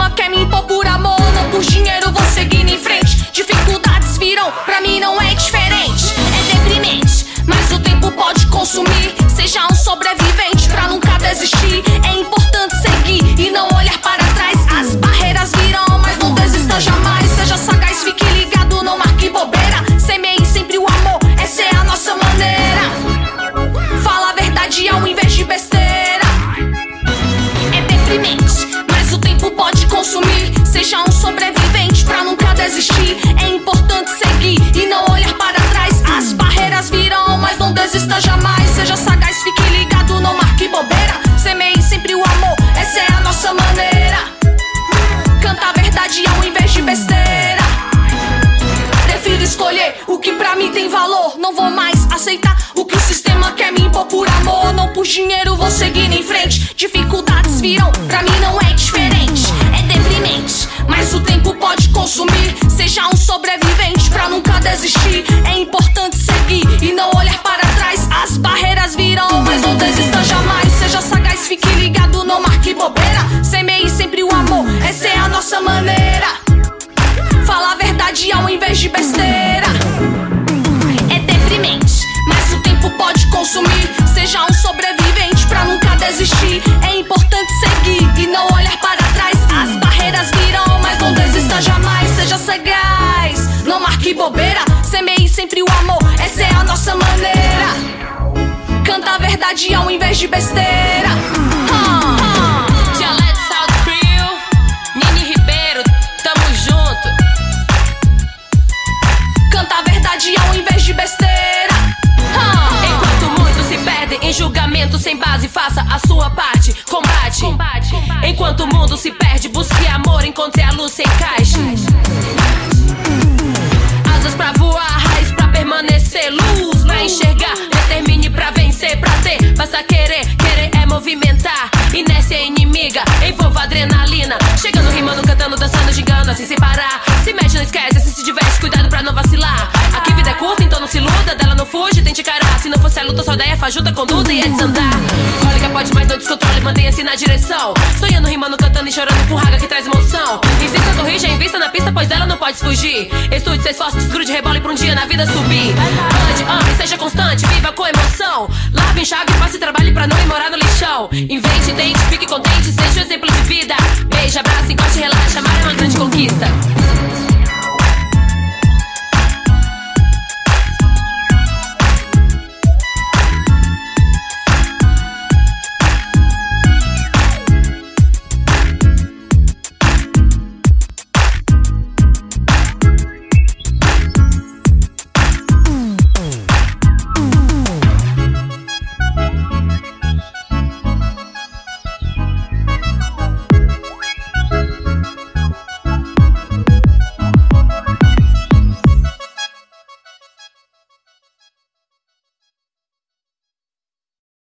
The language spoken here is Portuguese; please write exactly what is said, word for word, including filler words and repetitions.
sistema quer me impor por amor, não por dinheiro, vou seguindo em frente. Dificuldades virão, pra mim não é diferente. É deprimente, mas o tempo pode consumir. Seja um sobrevivente pra nunca desistir. É importante seguir e não olhar para trás. As barreiras virão, mas não desista jamais. Seja sagaz, fique ligado, não marque bobeira. Semeie sempre o amor, essa é a nossa maneira. Fala a verdade ao invés de besteira. É deprimente, mas o tempo pode consumir. Seja um sobrevivente pra nunca desistir. É importante seguir e não olhar para trás. As barreiras virão, mas não desista jamais. Seja sagaz, fique ligado, não marque bobeira. Semeie sempre o amor, essa é a nossa maneira. Canta a verdade ao invés de besteira. Prefiro escolher o que pra mim tem valor. Não vou mais aceitar o que o sistema quer me impor por amor. Não por dinheiro, vou seguir em frente. Dificuldades virão, pra mim não é diferente. É deprimente, mas o tempo pode consumir. Seja um sobrevivente pra nunca desistir. É importante seguir e não olhar para trás. As barreiras virão, mas não desista jamais. Seja sagaz, fique ligado, não marque bobeira. Semeie sempre o amor, essa é a nossa maneira. Fala a verdade ao invés de besteira. É deprimente, mas o tempo pode consumir. Seja um sobrevivente pra nunca desistir. É importante seguir e não olhar para trás. As barreiras virão, mas não desista jamais. Seja sagaz, não marque bobeira. Semeie sempre o amor, essa é a nossa maneira. Canta a verdade ao invés de besteira. ah, ah. Dialeto South Crew, Nini Ribeiro, tamo junto. Canta a verdade ao invés de besteira. ah. Enquanto muitos se perdem em julgamento sem base, faça a sua parte, combate. Combate. Enquanto o mundo se perde, busque amor, encontre a luz sem caixa. Asas pra voar, raiz pra permanecer, luz pra enxergar. Determine pra vencer, pra ter, basta querer. Querer é movimentar, inércia é inimiga. Envolva adrenalina, chegando, rimando, cantando, dançando, gingando, assim sem parar. Se mexe, não esquece, assim se diverte, cuidado pra não vacilar. Aqui vida é curta, então não se iluda, dela não fuge, tente encarar. Se não fosse a luta, só daí é fajuta, conduta e é desandar. Cólica pode, mas não descontrole, mantenha-se na direção. Sonhando, rimando, cantando e chorando com raga que traz emoção. Insista, corrija, invista na pista, pois dela não pode fugir. Estude, se esforce, desgrude, rebole pra um dia na vida subir. Ande, ame, seja constante, viva com emoção. Lave, enxague, faça e trabalhe pra não ir morar no lixão. Invente, tente, fique contente, seja um exemplo de vida. Beija, abraça, encoste, relaxa, amar é uma grande conquista.